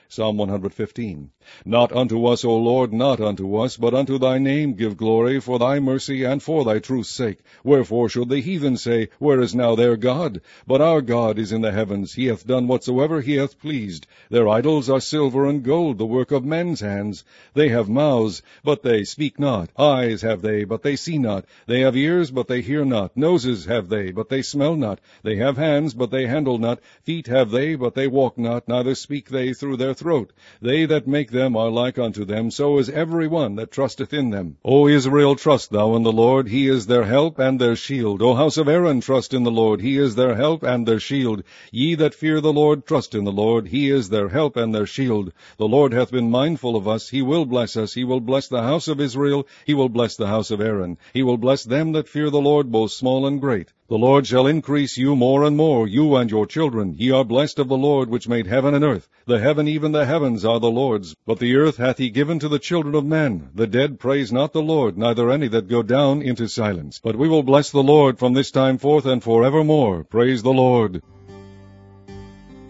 Psalm 115. Not unto us, O Lord, not unto us, but unto thy name give glory, for thy mercy and for thy truth's sake. Wherefore should the heathen say, Where is now their God? But our God is in the heavens. He hath done whatsoever he hath pleased. Their idols are silver and gold, the work of men's hands. They have mouths, but they speak not. Eyes have they, but they see not. They have ears, but they hear not. Noses have they, but they smell not. They have hands, but they handle not. Feet have they, but they walk not, neither speak they through their throat. They that make them are like unto them, so is every one that trusteth in them. O Israel, trust thou in the Lord, he is their help and their shield. O house of Aaron, trust in the Lord, he is their help and their shield. Ye that fear the Lord, trust in the Lord, he is their help and their shield. The Lord hath been mindful of us, he will bless us. He will bless the house of Israel, he will bless the house of Aaron. He will bless them that fear the Lord, both small and great. The Lord shall increase you more and more, you and your children. Ye are blessed of the Lord, which made heaven and earth. The heaven, even the heavens, are the Lord's, but the earth hath he given to the children of men. The dead praise not the Lord, neither any that go down into silence. But we will bless the Lord from this time forth and forevermore. Praise the Lord.